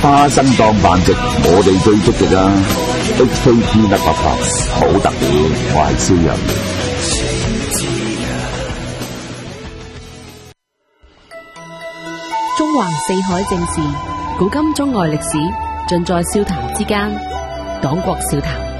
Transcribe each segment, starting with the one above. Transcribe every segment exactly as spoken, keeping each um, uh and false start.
花生當飯食，我哋最積極啊 ！H K P 一百八好特別，我係蕭人。 中橫四海正事，古今中外歷史，盡在笑談之間。黨國笑談。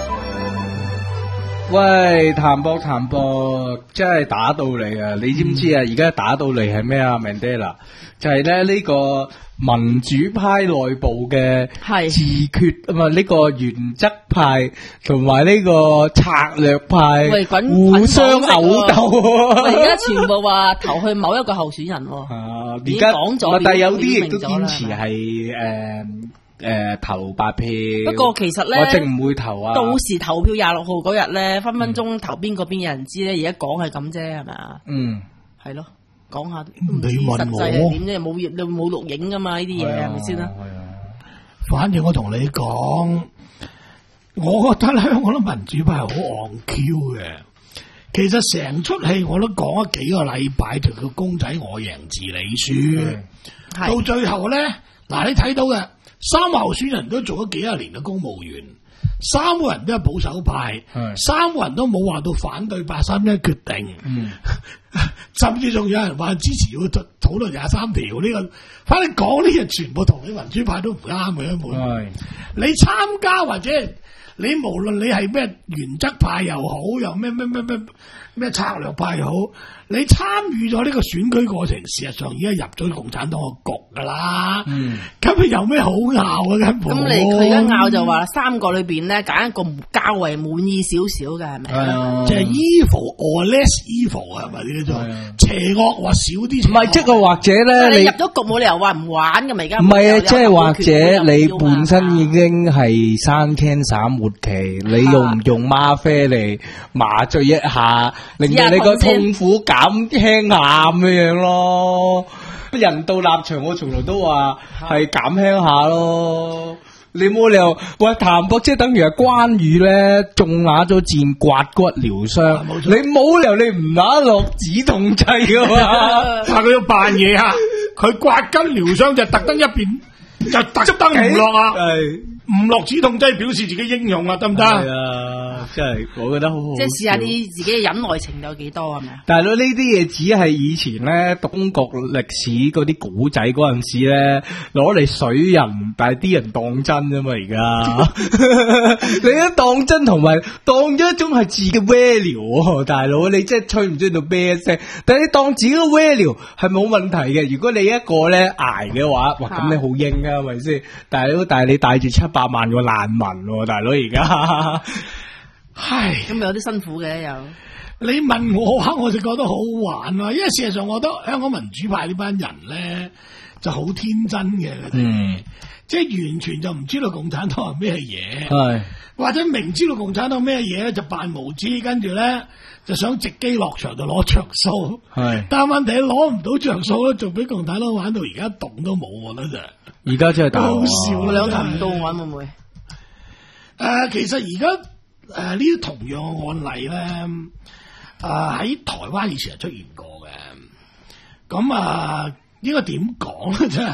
喂，譚博譚博，真係打到嚟啊！你知唔知啊？而家打到嚟係咩啊 ？Mandela 就係咧呢個民主派內部嘅自決啊嘛，呢個原則派同埋呢個策略派互相毆鬥。 而家全部話投去某一個候選人。 啊，而家講咗，但係有啲亦都堅持係誒。誒、呃，投白票。 不過其實咧， 我淨唔會投啊。 到時投票廿六號嗰日咧，分分鐘投邊個邊有人知咧。而家講係咁啫，係咪啊？ 嗯， 係咯，講下唔知實際係點啫，冇你冇錄影噶嘛？呢啲嘢係咪先啦？ 係啊。反正我同你講，我覺得咧，香港啲民主派係好戇 Q 嘅。其實成出戲我都講咗幾個禮拜，就叫公仔我贏字你輸，到最後咧，嗱你睇到嘅。三個候選人都做咗幾廿年嘅公務員，三個人都係保守派，三個人都冇話到反對八三一決定，嗯、甚至仲有人話支持要討論廿三條呢個，反正講呢嘢全部同你民主派都唔啱嘅一門。你參加或者你無論你係咩原則派又好，又咩咩咩咩咩策略派又好，你參與咗呢個選舉過程，事實上已經入咗共產黨個局噶啦。嗯，咁佢有咩好拗啊？根本咁你佢而家拗就話三個裏邊咧揀一個較為滿意少少嘅係咪？係啊， 即係 evil or less evil 係咪呢個做邪惡或少啲？ 唔係，即係或者咧， 你入咗局冇理由話唔玩㗎嘛？而家唔係啊，即係或者你本身已經係生 cancer 末期，你用唔用嗎啡嚟麻醉一下，令到你個痛苦減輕下咁樣樣咯。人道立場我從來都話係減輕下咯。你冇理由喂譚博，即係等於係關羽咧中啞咗箭刮骨療傷，你冇理由你唔拿落止痛劑噶嘛？ 但佢要扮嘢啊！佢刮筋療傷就特登一邊就特登唔落啊！唔落止痛劑表示自己英勇啊，得唔得？ 係啊，真係我覺得好好。 即係試下啲自己嘅忍耐程度有幾多係咪啊？ 大佬呢啲嘢只係以前咧中國歷史嗰啲古仔嗰陣時咧攞嚟水人，但係啲人當真啫嘛而家。你一當真同埋當咗一種係自己嘅 value， 大佬你真係吹唔吹到咩聲？但係你當自己嘅 value 係冇問題嘅。如果你一個咧捱嘅話，哇咁你好英啊，係咪先？大佬，但係你帶住七百萬個難民，大佬而家， 唉， 咁有啲辛苦嘅又。 你問我話，我就覺得好玩啊！因為事實上，我覺得香港民主派呢班人咧就好天真嘅，嗯，即係完全就唔知道共產黨係咩嘢，係或者明知道共產黨咩嘢咧就扮無知，跟住咧就想直機落場就攞着數，係，但係問題攞唔到着數咧，仲俾共產黨玩到而家動都冇，我覺得就。 而家真係大好笑， 兩頭唔到岸會唔會？誒、 呃，其實而家誒呢啲同樣嘅案例咧，誒、呃、喺台灣以前係出現過嘅。咁啊、呃，應該點講咧？真係，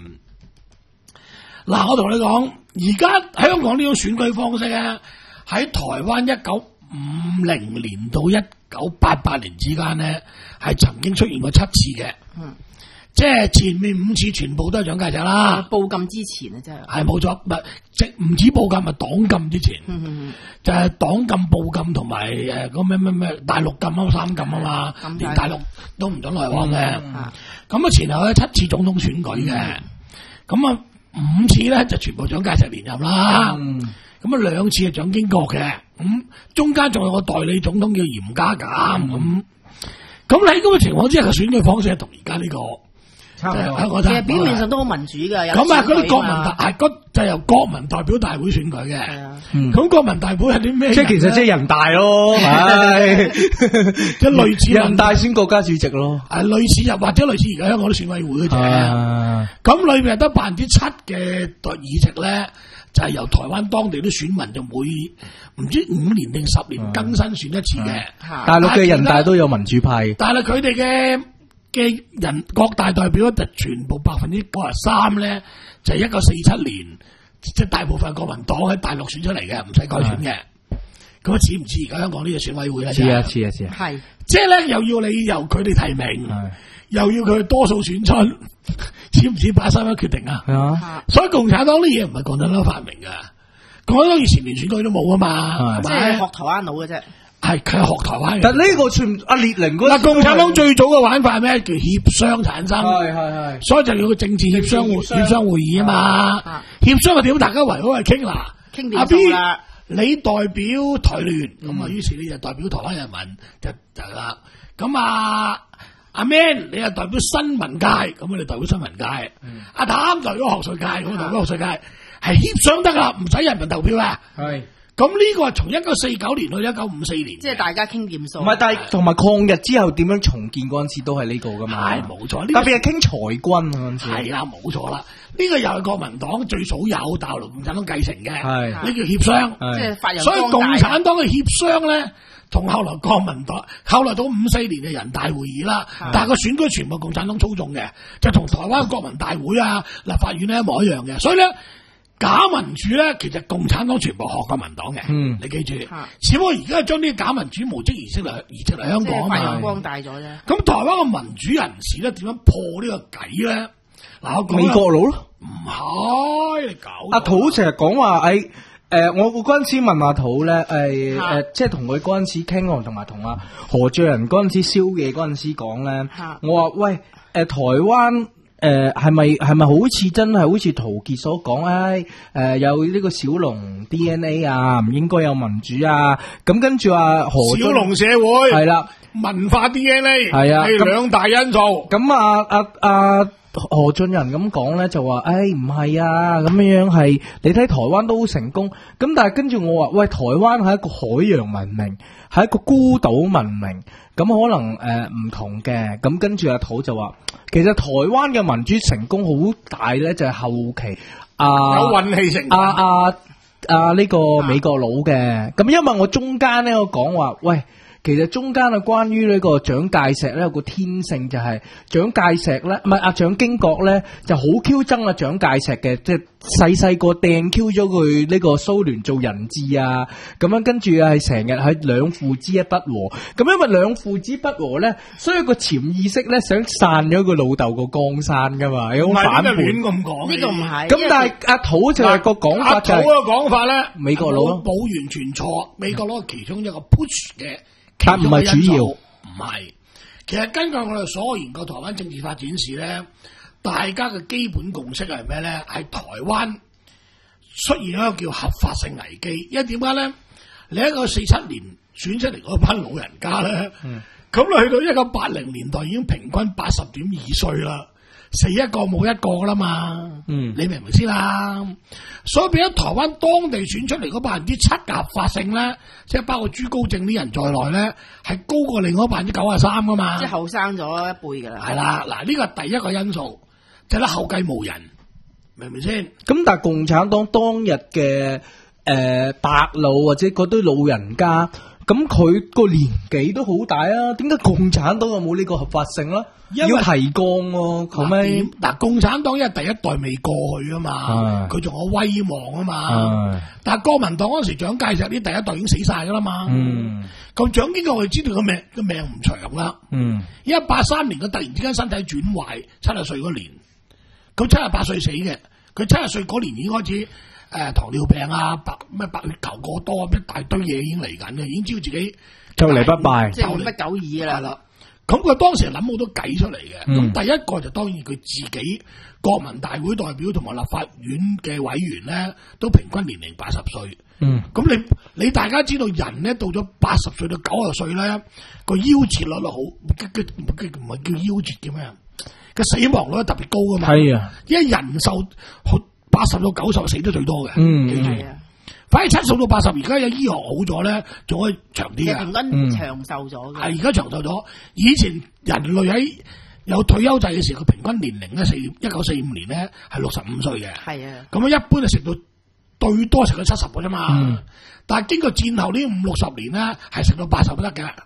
嗱、嗯，我同你講，而家香港呢種選舉方式咧，喺台灣一九五零年到一九八八年之間咧，係曾經出現過七次嘅。嗯。即係前面五次全部都係蔣介石啦， 報禁之前啊，真係係冇錯，唔係即唔止報禁，咪黨禁之前，嗯嗯就係黨禁、報禁同埋誒嗰咩咩咩大陸禁啊、三禁啊嘛，連大陸都唔准來往嘅。咁、嗯、啊、嗯、前後咧七次總統選舉嘅，咁啊、嗯、五次咧就全部蔣介石連任啦，咁啊兩次係蔣經國嘅，咁、嗯、中間仲有個代理總統叫嚴家淦咁。咁喺咁嘅情況之下，個選舉方式係同而家呢個。 其實表面上都好民主噶， 咁啊，嗰啲國民代係嗰就由國民代表大會選舉嘅。咁、嗯、國民代表係啲咩？ 即係其實即係人大咯，係即係類似人大選國家主席咯。 係類似又或者類似而家香港啲選委會嘅啫。咁、啊、裏面得百分之七嘅代議席咧，就係、是、由台灣當地啲選民就每唔知五年定十年更新選一次嘅。 大陸嘅人大都有民主派， 但係佢哋嘅。 嘅人各大代表就全部百分之九十三咧，就係一九四七年，即係大部分國民黨喺大陸選出嚟嘅，唔使改選嘅。咁啊似唔似而家香港呢個選委會咧？ 似啊似啊似啊， 係即係咧又要你由佢哋提名，又要佢多數選出，似唔似八三一決定啊？ 係啊， 所以共產黨啲嘢唔係共產黨發明噶，共產黨以前連選舉都冇啊嘛，係即咪？ 係學台灣佬嘅啫。 係佢係學台灣人， 但呢個全阿列寧嗰嗱，共產黨最早嘅玩法係咩？叫協商產生， 係係係， 所以就要個政治協商會協商會議啊嘛。協商係點？大家圍好去傾嗱， 傾阿掂數啦。 你代表台聯，咁啊，於是你就代表台灣人民，就就係啦。咁啊，阿 Man 你又代表新聞界，咁啊，你代表新聞界。阿譚代表學術界，咁啊，代表學術界，係協商得噶，唔使人民投票啊。係。咁呢個係從一九四九年去一九五四年， 即係大家傾掂數。 唔係，但係同埋抗日之後點樣重建嗰陣時都係呢個噶嘛。 係冇錯， 特別係傾裁軍嗰陣時。 係啦，冇錯啦。呢個又係國民黨最早有大陸共產黨繼承嘅， 係呢叫協商。 即係發揚光大。 所以共產黨嘅協商咧，同後來國民黨，後來到五四年嘅人大會議啦，但係個選舉全部共產黨操縱嘅，就同台灣嘅國民大會啊、立法院咧一模一樣嘅。所以咧，假民主咧，其實共產黨全部學國民黨嘅。嗯，你記住。只不過而家將啲假民主模式移植嚟移植嚟香港啊嘛。 發揚光大咗啫。 咁台灣嘅民主人士咧，點樣破呢個偈咧？嗱， 美國佬咯， 唔係你搞阿土成日講話誒誒，我嗰陣時問阿土咧，誒、呃、誒、呃，即係同佢嗰陣時傾，同埋同阿何俊仁嗰陣時宵夜嗰陣時講咧，我話喂，誒、呃、台灣誒係咪係咪好似真係好似陶傑所講咧？誒、呃、有呢個小龍 D N A 啊，唔應該有民主啊，咁跟住話何小龍社會係啦， 文化 D N A 係啊， 係兩大因素。 咁啊啊啊！何俊仁咁講咧，就話誒唔係啊，咁樣樣係你睇台灣都好成功，咁但係跟住我話喂，台灣係一個海洋文明，係一個孤島文明，咁可能誒唔、呃、同嘅，咁跟住阿土就話，其實台灣嘅民主成功好大咧，就係、是、後期啊有運氣成啊啊啊呢、這個美國佬嘅，咁、啊、因為我中間咧我講話喂。其實中間啊，關於呢個蔣介石咧，有個天性就係蔣介石咧，唔係阿蔣經國咧，就好 Q 憎啊蔣介石嘅，即係細細個掟 Q 咗佢呢個蘇聯做人質啊，咁樣跟住啊係成日喺兩父子一不和，咁因為兩父子不和咧，所以個潛意識咧想散咗佢老豆個江山噶嘛，有種反叛咁講， 呢個唔係。 咁但係阿土就係個講法就係， 阿土嘅講法咧， 美國佬冇完全錯，美國佬係其中一個 push 嘅。 但唔係主要， 唔係。其實根據我哋所有研究台灣政治發展史咧，大家嘅基本共識係咩咧？係台灣出現一個叫合法性危機。因為點解咧？你一個四七年選出嚟嗰班老人家咧，咁你、嗯、去到一九八零年代已經平均八十點二歲啦。死一個冇一個啦嘛，嗯，你明唔明先啦？所以變咗台灣當地選出嚟嗰百分之七嘅合法性咧，即係包括朱高正啲人在內咧，係高過另外百分之九十三噶嘛。 即係後生咗一輩噶啦。 係啦，嗱呢個係第一個因素，就係、是、後繼無人，明唔明先？ 咁但係共產黨當日嘅誒白老或者嗰堆老人家，咁佢個年紀都好大啊，點解共產黨有冇呢個合法性咧？要提綱喎，後尾嗱，共產黨因為第一代未過去啊嘛，佢仲有威望啊嘛。但係國民黨嗰時蔣介石啲第一代已經死晒噶啦嘛。咁蔣經國我哋知道個命個命唔長啦。因為八三年佢突然之間身體轉壞，七十歲嗰年，佢七十八歲死嘅。佢七十歲嗰年已經開始誒、呃、糖尿病啊，白咩白血球過多，一大堆嘢已經嚟緊嘅，已經知道自己就嚟不敗， 即係乜狗耳噶啦。 咁佢當時諗好多計出嚟嘅，咁、 嗯、 第一個就當然佢自己國民大會代表同埋立法院嘅委員咧，都平均年齡八十歲。嗯，咁你你大家知道人咧到咗八十歲到九十歲咧，個夭折率好，唔係叫夭折嘅咩？個死亡率特別高噶嘛。係啊，因為人壽八十到九十死得最多嘅。嗯，記住。反而七十到八十，而家有醫學好咗咧，仲可以長啲啊！ 平均長壽咗嘅。係而家長壽咗。以前人類喺有退休制嘅時候，佢平均年齡咧四一九四五年咧係六十五歲嘅。係啊。咁啊，一般就食到最多食到七十嘅啫嘛。嗯、但係經過戰後呢五六十年咧，係食到八十都得嘅。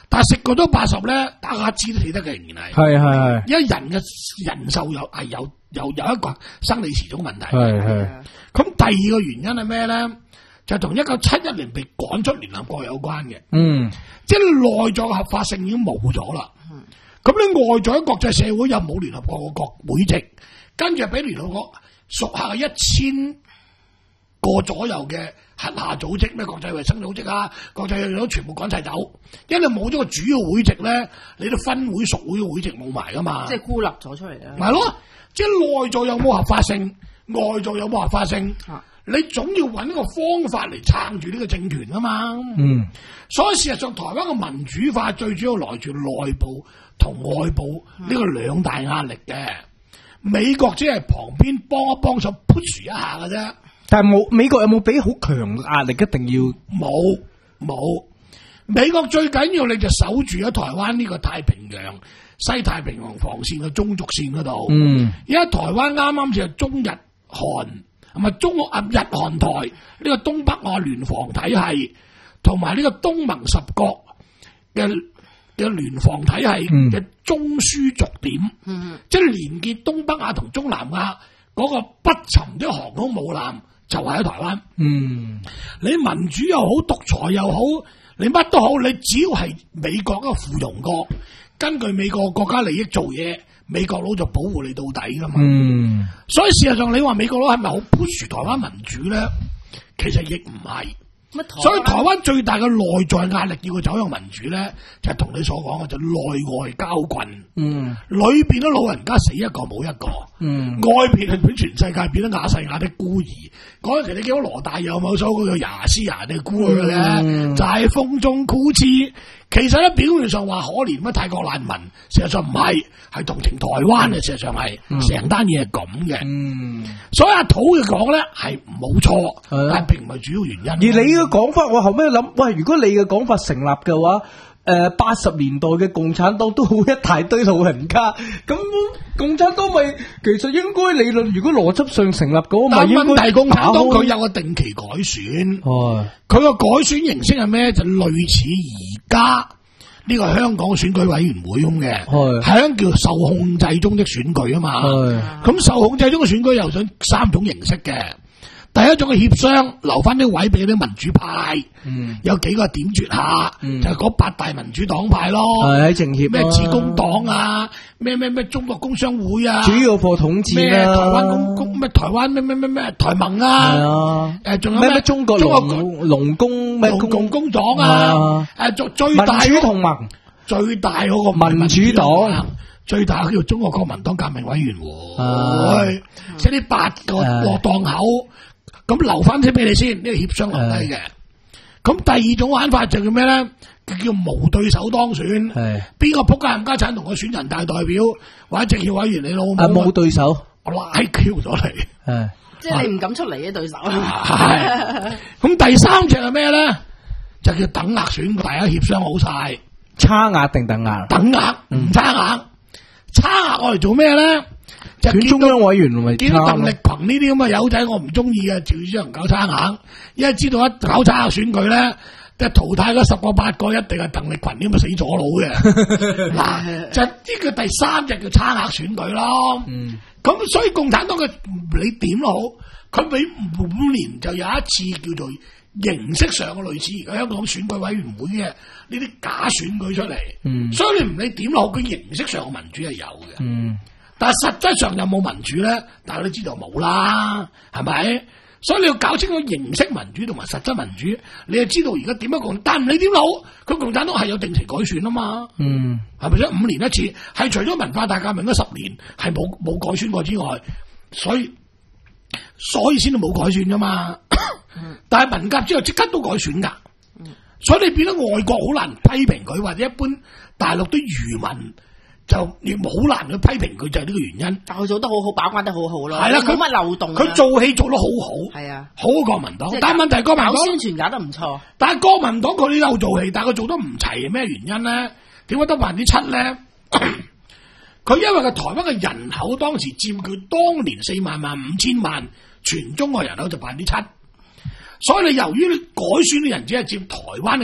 但係食過咗八十咧，打下支都死得嘅，仍然係。 係係係。 因為人嘅人壽有係有有有一個生理時鐘問題。 係係。 咁第二個原因係咩咧？就同一九七一年被趕出聯合國有關嘅。嗯。即係內在嘅合法性已經冇咗啦。嗯。咁你外在喺國際社會又冇聯合國嘅國會籍，跟住俾聯合國屬下一千個左右嘅轄下組織，咩國際衛生組織啊、國際都全部趕晒走，因為冇咗個主要會籍咧，你啲分會屬會嘅會籍冇埋噶嘛， 即係孤立咗出嚟啦。 係咯，即係內在有冇合法性，外在有冇合法性，啊、你總要揾一個方法嚟撐住呢個政權啊嘛。嗯，所以事實上台灣嘅民主化最主要來自內部同外部呢個兩大壓力嘅，美國只係旁邊幫一幫手 push 一下嘅啫。 但係冇美國有冇俾好強嘅壓力？一定要冇冇。美國最緊要你就守住喺台灣呢個太平洋西太平洋防線嘅中軸線嗰度。嗯，因為台灣啱啱就係中日韓，係咪中啊日韓台呢個東北亞聯防體系，同埋呢個東盟十國嘅嘅聯防體系嘅中樞軸點。嗯，即係連結東北亞同中南亞嗰個不沉的航空母艦。就係喺台灣，嗯，你民主又好，獨裁又好，你乜都好，你只要係美國一個附庸國，根據美國國家利益做嘢，美國佬就保護你到底噶嘛，嗯，所以事實上你話美國佬係咪好 push 台灣民主咧？其實亦唔係。所以台灣最大嘅內在壓力要佢走向民主咧，就係、是、同你所講嘅就內外交困。嗯，裏邊啲老人家死一個冇一個。嗯，外邊係俾全世界變得亞細亞的孤兒。嗰陣時你見到羅大佑某首嗰個亞細亞的孤兒咧，嗯、就係風中哭泣。其實咧表面上話可憐乜泰國難民，事實上唔係，係同情台灣嘅。事實上係成單嘢係咁嘅。嗯，所以阿土嘅講咧係冇錯，嗯、但係並唔係主要原因。 而你嘅講法，我後尾諗，喂，如果你嘅講法成立嘅話，誒八十年代嘅共產黨都好一大堆老人家，咁共產黨咪其實應該理論，如果邏輯上成立嘅話，咪應該。但係問題共產黨佢有個定期改選，佢個、哦、改選形式係咩？就類似而家呢個香港選舉委員會咁嘅，係一叫受控制中的選舉啊嘛。咁、哦、受控制中嘅選舉又想三種形式嘅。第一種嘅協商，留翻啲位俾啲民主派，嗯、有幾個點綴下，嗯、就係嗰八大民主黨派咯， 喺政協咩自公黨啊，咩咩咩中國工商會啊， 主要破統治咩台灣公公咩台灣咩咩咩咩台盟啊，誒仲、啊、有咩中國農農工咩農工工黨啊，誒最、啊、最大民主同盟， 最大嗰個民主黨。 最大叫中國國民黨革命委員會，即係呢八個落檔口，咁留翻啲俾你先，呢個協商留低嘅。咁第二種玩法就叫咩咧？叫無對手當選，邊個仆街冚家鏟同我選人大代表或者政協委員你老母？ 啊冇對手， 我拉 Q 咗你， 即係你唔敢出嚟嘅對手。 係，咁第三隻係咩咧？就叫等額選，大家協商好晒， 差額定等額？等額唔差額。差額我嚟做咩咧？就選中央委員咪見到鄧力鵬呢啲咁嘅友仔，我唔中意嘅，趙主任搞差額，因為知道一搞差額選舉咧，即係淘汰嗰十個八個，一定係鄧力鵬呢咁嘅死左佬嘅。嗱，就呢個第三隻叫差額選舉咯。嗯，咁所以共產黨嘅你點都好，佢俾五年就有一次叫做形式上嘅類似而家香港選舉委員會嘅呢啲假選舉出嚟，嗯、所以你唔理點落，佢形式上嘅民主係有嘅，嗯、但係實質上有冇民主咧？大家都知道冇啦，係咪？所以你要搞清楚形式民主同埋實質民主，你就知道而家點樣講。但唔理點好，佢共產黨係有定期改選啊嘛，係咪先？五年一次，係除咗文化大革命嗰十年係冇冇改選過之外，所以所以先至冇改選噶嘛。但係文革之後即刻都改選噶，嗯、所以你變咗外國好難批評佢，或者一般大陸啲漁民就亦好難去批評佢，就係呢個原因。 但佢做得好好，把關得好好咯。 係啦， 佢冇乜漏洞。佢做戲做得好好，係啊，好過國民黨。但係問題國民黨宣傳搞得唔錯。 但係國民黨佢都有做戲，但係佢做得唔齊，咩原因咧？點解得百分之七咧？佢因為個台灣嘅人口當時佔佢當年四萬萬五千萬全中國人口就百分之七。所以你由於你改選嘅人只係佔台灣嘅，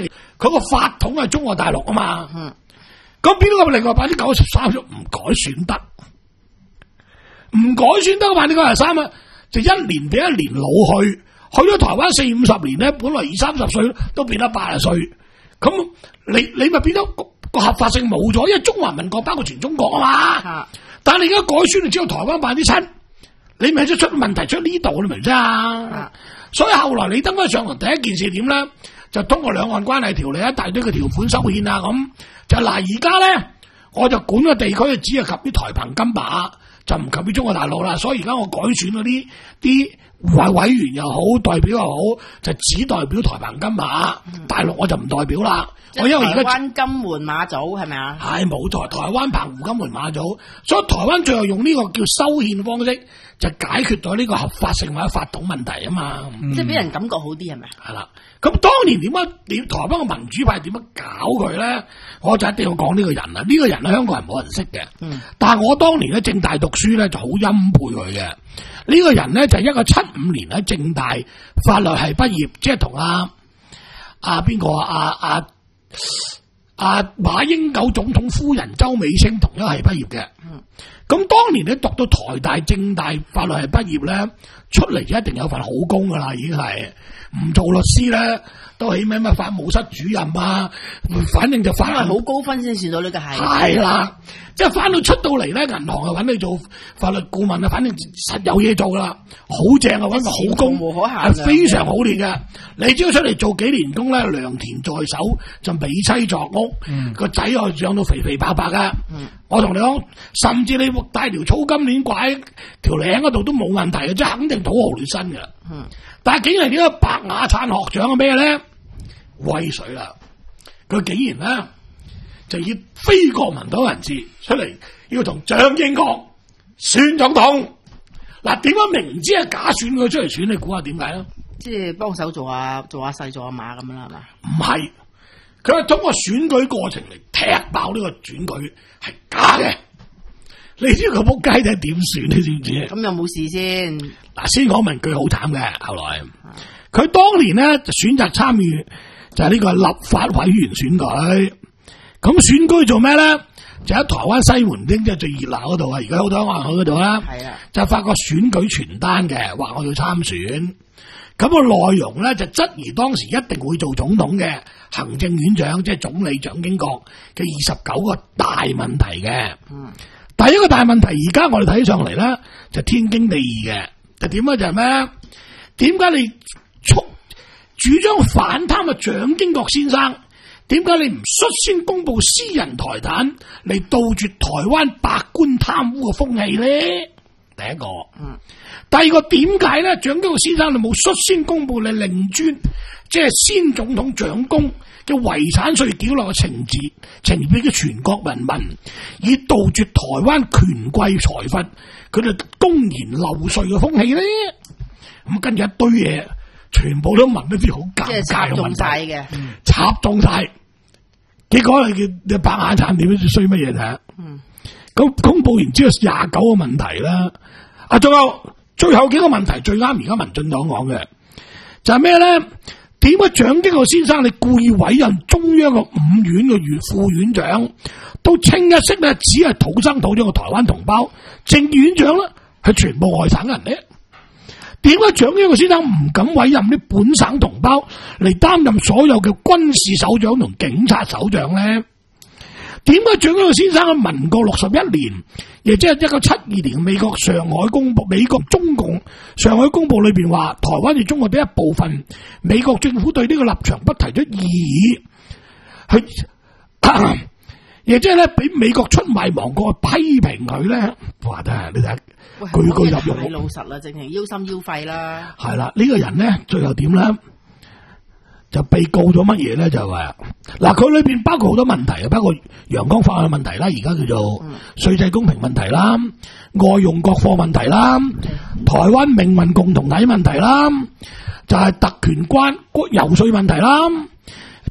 佢個法統係中國大陸啊嘛。 嗯， 咁變咗個另外百分之九十三就唔改選得，唔改選得嘅百分之九十三啊，就一年比一年老去，去咗台灣四五十年咧，本來二三十歲都變得八十歲，咁你你咪變咗個合法性冇咗，因為中華民國包括全中國啊嘛。 啊但係你而家改選，你只有台灣百分之七，你咪即出問題出呢度，你明唔明啊？ 啊所以後來你登翻上台第一件事點咧，就通過兩岸關係條例一大堆嘅條款修憲啊，咁就嗱而家咧，我就管個地區只係及於台澎金馬，就唔及於中國大陸啦。所以而家我改選嗰啲啲委委員又好，代表又好，就只代表台澎金馬，嗯、大陸我就唔代表啦。我因為而家台灣金門馬祖係咪啊？ 係冇錯，台灣澎湖金門馬祖，所以台灣最後用呢個叫修憲方式，就解決咗呢個合法性或者法統問題啊嘛。 嗯、即係俾人感覺好啲係咪？ 係啦，咁當年點解點台灣嘅民主派點樣搞佢咧？我就一定要講呢個人啦。呢、這個人喺香港人冇人識嘅，嗯、但係我當年喺政大讀書咧就好欽佩佢嘅。呢、這個人咧就係一個七五年喺政大法律系畢業，即係同阿阿邊個啊阿。啊阿、啊、馬英九總統夫人周美青同樣係畢業嘅，咁、嗯、當年你讀到台大政大法律系畢業咧，出嚟就一定有份好工噶啦，已經係唔做律師咧，都起咩咩法務室主任啊，反正就翻因為好高分先算到呢個係係啦，即係翻到出到嚟咧，銀行啊揾你做法律顧問啊，反正實有嘢做啦，好正啊，揾個好工， 無可限係非常好練嘅。你只要出嚟做幾年工咧，良田在手，就美妻作屋，個仔可以養到肥肥白白噶。嗯、我同你講，甚至你帶條草金鏈掛喺條領嗰度都冇問題嘅，即係肯定土豪劣身嘅。嗯、但係竟然呢個白雅燦學長係咩咧？威水啦！佢竟然咧就以非國民黨人士出嚟，要同蔣經國選總統。嗱，點解明知係假選佢出嚟選？你估下點解咧？ 即係幫手做下做下細做下馬咁樣啦，係嘛？ 唔係，佢係通過選舉過程嚟踢爆呢個選舉係假嘅。你知佢仆街仔點選？你知唔知？ 咁有冇事先？ 嗱，先講明句好慘嘅。後來佢、嗯、當年咧就選擇參與就係呢個立法委員選舉。咁選舉做咩咧？就喺台灣西門町即係最熱鬧嗰度啊！而家好多人去嗰度啦。係啊，就發個選舉傳單嘅，話我要參選。咁、那個內容咧就質疑當時一定會做總統嘅行政院長，即係總理蔣經國嘅二十九個大問題嘅。嗯，第一個大問題，而家我哋睇上嚟咧就天經地義嘅，就點咧就係咩？點解你促主張反貪嘅蔣經國先生？點解你唔率先公布私人財產嚟杜絕台灣百官貪污嘅風氣咧？第一個，嗯，第二個點解咧？蔣經國先生你冇率先公布你令尊，即係先總統蔣公嘅遺產稅繳納嘅情節，呈現俾嘅全國人民，以杜絕台灣權貴財閥佢哋公然漏稅嘅風氣咧？咁跟住一堆嘢。全部都問一啲好尷尬嘅問題嘅，插中晒，結果你你白眼燦點衰乜嘢睇？嗯，咁公布完之後廿九個問題啦，啊，仲有最後幾個問題最啱而家民進黨講嘅，就係咩咧？點解蔣經國先生你故意委任中央嘅五院嘅院副院長，都清一色咧，只係土生土長嘅台灣同胞，正院長咧係全部外省人咧？點解蔣經國先生唔敢委任啲本省同胞嚟擔任所有嘅軍事首長同警察首長咧？點解蔣經國先生喺民國六十一年，亦即係一九七二年美國上海公報、美國中共上海公報裏邊話台灣係中國的一部分，美國政府對呢個立場不提出異議，去亦即係咧俾美國出賣亡國批評佢咧？話得係你睇。句句入肉， 老實啦，淨係腰心腰肺啦。係啦，呢、這個人咧，最後點咧，就被告咗乜嘢咧？就話嗱，佢裏邊包括好多問題啊，包括陽光法案問題啦，而家叫做稅制公平問題啦，外用國貨問題啦，台灣命運共同體問題啦，就係、是、特權關游說問題啦，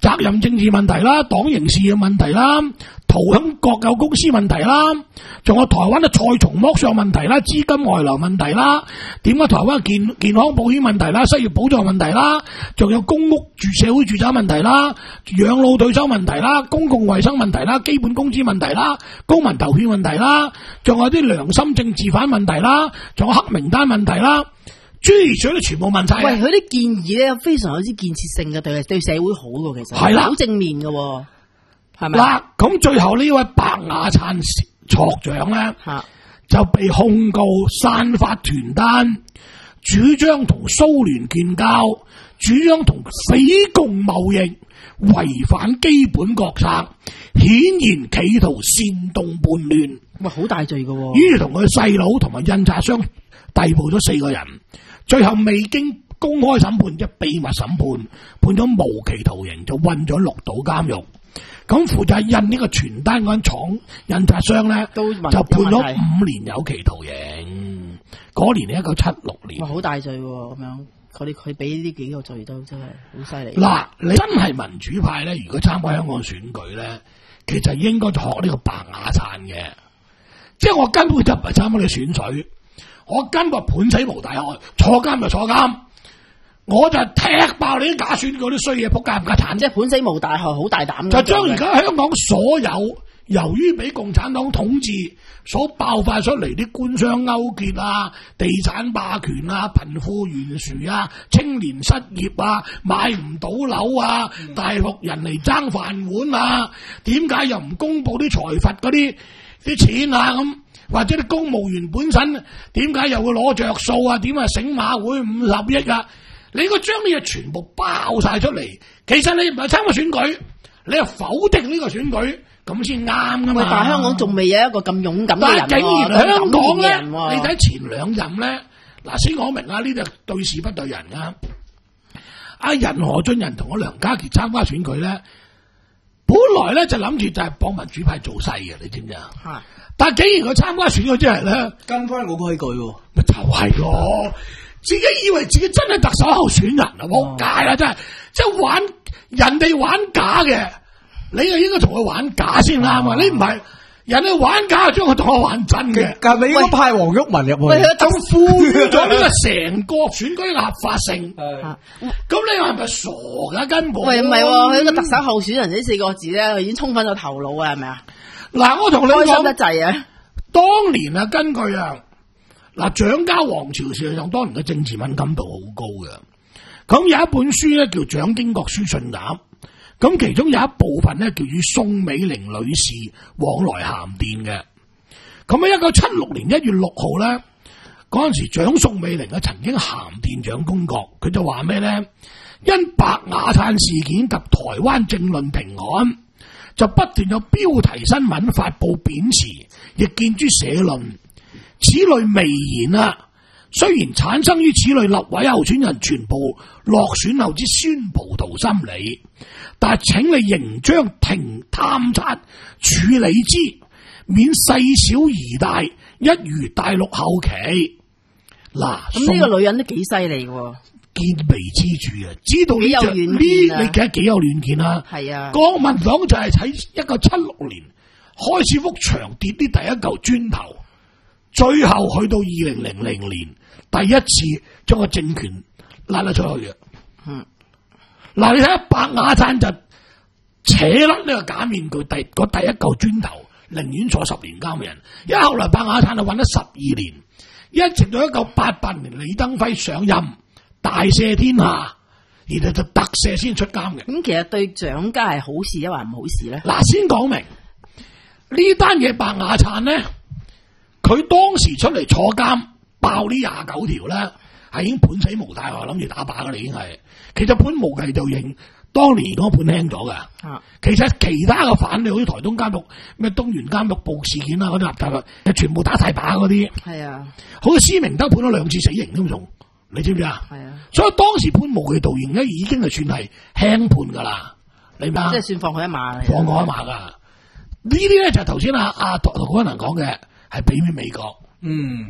責任政治問題啦、黨刑事嘅問題啦、桃香國有公司問題啦，仲有台灣嘅菜蟲剝削問題啦、資金外流問題啦，點解台灣健健康保險問題啦、失業保障問題啦，仲有公屋住社會住宅問題啦、養老退休問題啦、公共衛生問題啦、基本工資問題啦、公民投票問題啦，仲有啲良心政治犯問題啦，仲有黑名單問題啦。諸如此類都全部問晒。 喂，佢啲建議咧非常有啲建設性嘅，對對社會好嘅，其實係啦， 好正面嘅，係咪？ 嗱，咁最後呢位白雅燦錯長咧，就被控告散發傳單，主張同蘇聯建交，主張同匪共貿易，違反基本國策，顯然企圖煽動叛亂。 喂，好大罪嘅。 於是同佢細佬同埋印刷商逮捕咗四個人。最後未經公開審判，即秘密審判，判咗無期徒刑，就韞咗綠島監獄。咁負責印呢個傳單嗰間廠印刷商咧，就判咗五年有期徒刑。嗰年係一九七六年。 哇，好大罪喎！咁樣，佢哋佢俾呢幾個罪都真係好犀利。 嗱，你真係民主派咧，如果參加香港選舉咧，其實應該學呢個白雅燦嘅。即係我根本就唔係參加你選舉。我根本判死無大害，坐監就坐監，我就踢爆你啲假選舉啲衰嘢，仆街唔家產， 即係判死無大害，好大膽。 就將而家香港所有由於俾共產黨統治所爆發出嚟啲官商勾結啊、地產霸權啊、貧富懸殊啊、青年失業啊、買唔到樓啊、嗯、大陸人嚟爭飯碗啊，點解又唔公布啲財閥嗰啲啲錢啊咁？或者啲公務員本身點解又會攞着數啊？點啊醒馬會五十億啊？你應該將呢嘢全部爆晒出嚟。其實你唔係參加選舉，你係否定呢個選舉，咁先啱噶嘛。 但係香港仲未有一個咁勇敢嘅人、啊。 但係竟然香港咧， 啊、 你睇前兩任咧，嗱先講明啊，呢啲對事不對人啊。阿任何俊仁同我梁家傑參加選舉咧，本來咧就諗住就係幫民主派做勢嘅，你知唔知啊？係。但係竟然佢參加選舉之後咧， 跟翻我規矩喎， 咪就係咯，自己以為自己真係特首候選人啊，冇解啦，真係，即係玩人哋玩假嘅，你又應該同佢玩假先啱啊！你唔係人哋玩假，將佢同我玩真嘅， 但係你應該派黃毓民入去， 咁賦予咗呢個成個選舉嘅合法性。咁你係咪傻噶？根本喂唔係，佢一個特首候選人呢四個字咧，佢已經衝昏咗頭腦啊，係咪啊？ 嗱，我同你講， 開心得滯啊！ 當年啊，根據啊，嗱，蔣家王朝事實上當年嘅政治敏感度好高嘅。咁有一本書咧叫《蔣經國書信函》，咁其中有一部分咧叫與宋美齡女士往來函電嘅。咁喺一九七六年一月六號咧，嗰陣時蔣宋美齡啊曾經函電蔣經國，佢就話咩咧？因白雅燦事件及台灣政論平案，就不斷有標題新聞發布貶詞，亦見諸社論。此類微言啊，雖然產生於此類立委候選人全部落選後之酸葡萄心理，但係請你仍將庭探察處理之，免細小而大，一如大陸後期。嗱， 咁呢個女人都幾犀利喎。 見微知著啊，知道呢隻呢，你記得幾有遠見啊？係啊，國民黨就係喺一九七六年開始幅牆跌啲第一嚿磚頭，最後去到二零零零年第一次將個政權拉得出去嘅。嗯，嗱，你睇下白雅燦就扯甩呢個假面具，第嗰第一嚿磚頭，寧願坐十年監嘅人，因為後來白雅燦就揾咗十二年，一直到一九八八年李登輝上任。大赦天下，然後就特赦先出監嘅。 咁其實對蔣家係好事抑或唔好事咧？ 嗱，先講明呢單嘢白雅燦咧，佢當時出嚟坐監爆呢廿九條咧，係已經判死無大害，諗住打靶噶啦，已經係。其實判無期徒刑，當年嗰判輕咗噶。啊，其實其他嘅反，你好似台東監獄、咩東源監獄暴事件啊嗰啲立大係全部打晒靶嗰啲。係啊，好似施明德判咗兩次死刑都仲。你知唔知啊？係啊，所以當時判無期徒刑咧，已經係算係輕判噶啦，你明？即係算放佢一馬，放佢一馬噶。呢啲咧就頭先阿阿涂謹申講嘅，係俾俾美國。嗯，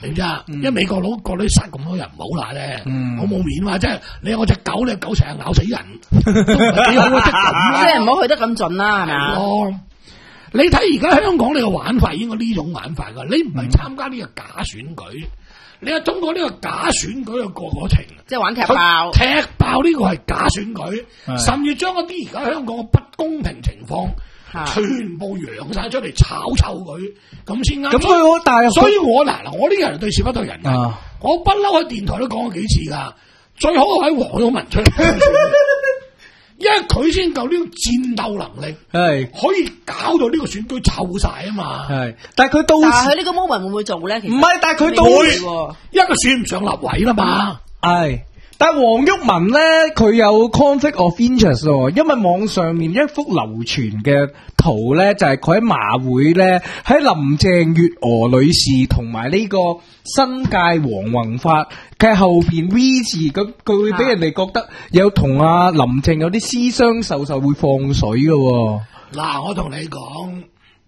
你知啊？因為美國佬覺得殺咁多人唔好啦咧，好冇面嘛，即係你有我隻狗，你狗成日咬死人，都唔係幾好啊！ 即係唔好去得咁盡啦，係咪啊？ 哦，你睇而家香港你個玩法應該呢種玩法噶，你唔係參加呢個假選舉，你係通過呢個假選舉嘅過過程， 即係玩踢爆， 踢爆呢個係假選舉，甚至將一啲而家香港嘅不公平情況。全部揚晒出嚟炒臭佢，咁先啱。咁所以我但係， 所以我嗱嗱，我呢個人對事不對人啊！我不嬲喺電台都講過幾次噶，最好喺黃毓民出嚟，因為佢先夠呢個戰鬥能力，係可以搞到呢個選舉臭晒啊嘛。係，但係佢到時佢呢個 moment 會唔會做咧？唔係，但係佢到時， 因為佢選唔上立委啦嘛。係。 但係黃毓民咧，佢有 conflict of interest 喎，因為網上面一幅流傳嘅圖咧，就係佢喺馬會咧，喺林鄭月娥女士同埋呢個新界黃宏發嘅後邊 V 字，咁佢會俾人哋覺得有同阿林鄭有啲私相授受，會放水嘅。 嗱，我同你講，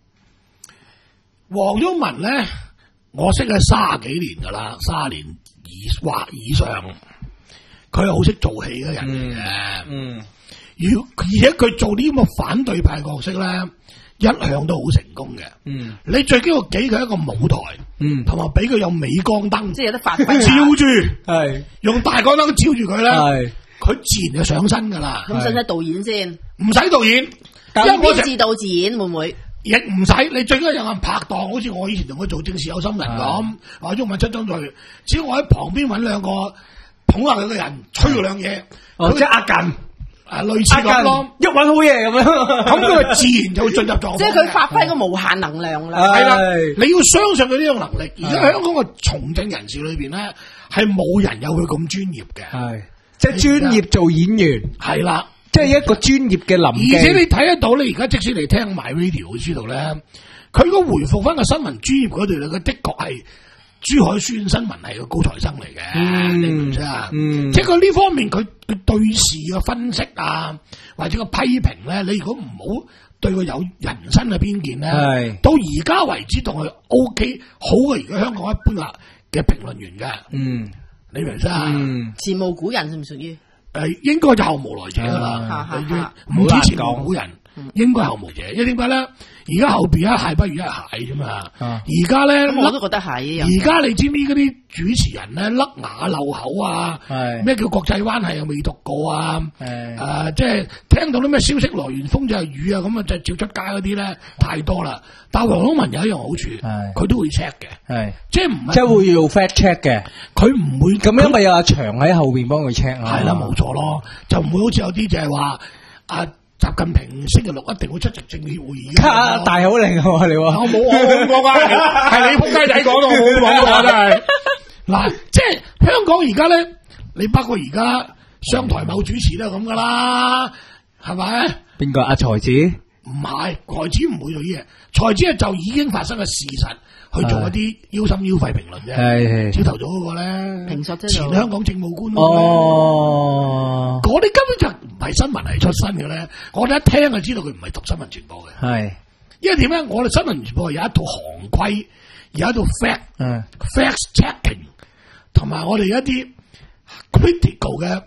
黃毓民咧，我識佢卅幾年噶啦，卅年以或以上。佢係好識做戲嘅人嚟嘅，嗯，如而且佢做呢啲咁嘅反對派角色咧，一向都好成功嘅，嗯，你最緊要俾佢一個舞台，嗯，同埋俾佢有鎂光燈， 即係有得發揮， 照住，係用大光燈照住佢咧，係佢自然就上身噶啦。 咁使唔使導演先？ 唔使導演， 因為自導自演會唔會？ 亦唔使，你最緊要有人拍檔，好似我以前同佢做正事有心人咁，或者毓民出張嘴，只要我喺旁邊揾兩個。捧下佢個人，吹佢兩嘢， 哦，即係壓近， 啊，類似咁咯， 一揾好嘢咁樣， 咁佢自然就會進入狀況。 即係佢發揮個無限能量啦。 係啦，你要相信佢呢種能力。而家香港嘅從政人士裏邊咧，係冇人有佢咁專業嘅。係， 即係專業做演員。係啦，即係一個專業嘅臨記。 而且你睇得到，你而家即使你聽 My Radio 會知道咧，佢如果回復翻個新聞專業嗰度咧，佢的確係。珠海書院新聞係個高材生嚟嘅，嗯、你唔知啊？嗯、即係佢呢方面，佢佢對事嘅分析啊，或者個批評咧，你如果唔好對佢有人身嘅偏見咧，是到而家為止同佢 O K 好過而家香港一般啊嘅評論員嘅。嗯，你明唔明啊？嗯， 前無古人，屬唔屬於？ 誒，應該就後無來者噶啦，唔止前無古人，應該後無者。因為點解咧？而家後邊一蟹不如一蟹啫嘛。而家咧， 我都覺得係。 而家你知唔知嗰啲主持人咧甩牙漏口啊？咩叫國際關係又未讀過啊？誒，即係聽到啲咩消息來源風就係雨啊，咁啊就照出街嗰啲咧太多啦。但係黃毓民有一樣好處，佢都會 check 嘅，係即係唔係即係會做 fact check 嘅。 佢唔會咁，因為有阿祥喺後邊幫佢 check 啊。 係啦，冇錯咯，就唔會好似有啲就係話啊。習近平星期六一定會出席政協會議。 啊、大口令啊！你話我冇我冇講啊，係你仆街仔講到我冇講啊！真係嗱，即係香港而家咧，你包括而家商台某主持都係咁噶啦，係咪？邊個阿才子？唔係，才子唔會做嘢，才子係就已經發生嘅事實去做一啲腰心腰肺評論啫。係朝頭早嗰個咧，評述啫，前香港政務官哦，嗰啲根本就唔係新聞系出身嘅咧。我哋一聽就知道佢唔係讀新聞傳播嘅。係，因為點咧？我哋新聞傳播有一套行規，有一套 fact，嗯，fact checking，同埋我哋一啲 critical 嘅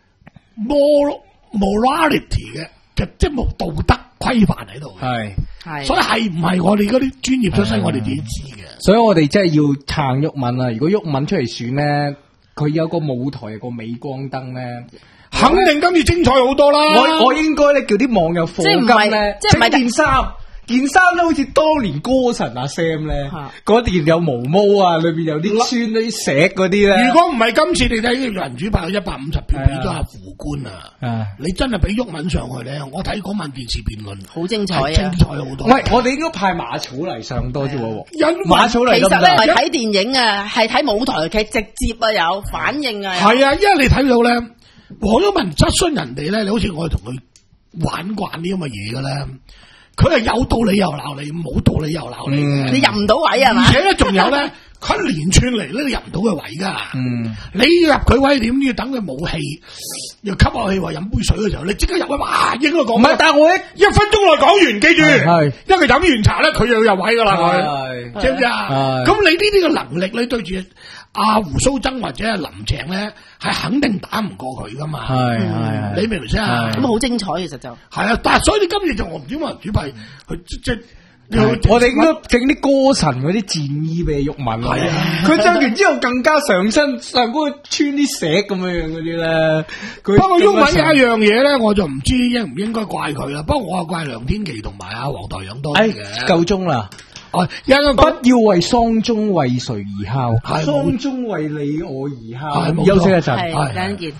moral morality 嘅嘅即係冇道德規範喺度嘅。係係，所以係唔係我哋嗰啲專業出身，我哋自己知嘅。所以我哋真係要撐毓民啊！如果毓民出嚟選咧，佢有個舞台，有個鎂光燈咧，肯定今次精彩好多啦！我我應該咧叫啲網友課金咧，即係唔係件衫。件衫咧好似當年歌神阿 Sam 咧，嗰件有毛毛啊，裏邊有啲穿啲石嗰啲咧。如果唔係今次你睇呢個民主派有一百五十票俾咗阿副官啊，你真係俾毓民上去咧，我睇嗰晚電視辯論好精彩啊，精彩好多。喂，我哋應該派馬草嚟上多啲喎。馬草嚟，其實咧唔係睇電影啊，係睇舞台劇直接啊有反應啊。係啊，因為你睇到咧，黃毓民質詢人哋咧，你好似我哋同佢玩慣啲咁嘅嘢嘅咧。佢係有道理又鬧你，冇道理又鬧你，嗯、你入唔到位係嘛？而且咧，仲有咧， 佢一連串嚟咧，你入唔到佢位噶。 嗯， 你要入佢位，點要等佢冇氣，又吸下氣，話飲杯水嘅時候，你即刻入去，哇！應該講唔係，但係我一一分鐘內講完，記住， 係， 因為佢飲完茶咧，佢又入位噶啦， 係佢知唔知啊？咁你呢啲嘅能力，你對住阿胡鬚曾或者阿林鄭咧，係肯定打唔過佢噶嘛？ 係係， 你明唔明先啊？ 咁好精彩，其實就係啊，但係所以你今日就我唔知民主派佢即即。 我哋應該整啲歌神嗰啲戰衣俾玉文啊！佢着完之後更加上身上嗰個穿啲石咁樣樣嗰啲咧。 不過玉文有一樣嘢咧，我就唔知應唔應該怪佢啦。不過我係怪梁天琦同埋阿黃台仰多啲嘅。 夠鐘啦！ 哦，因為不要為喪鐘為誰而敲， 係喪鐘為你我而敲。 係休息一陣， 係，等陣見。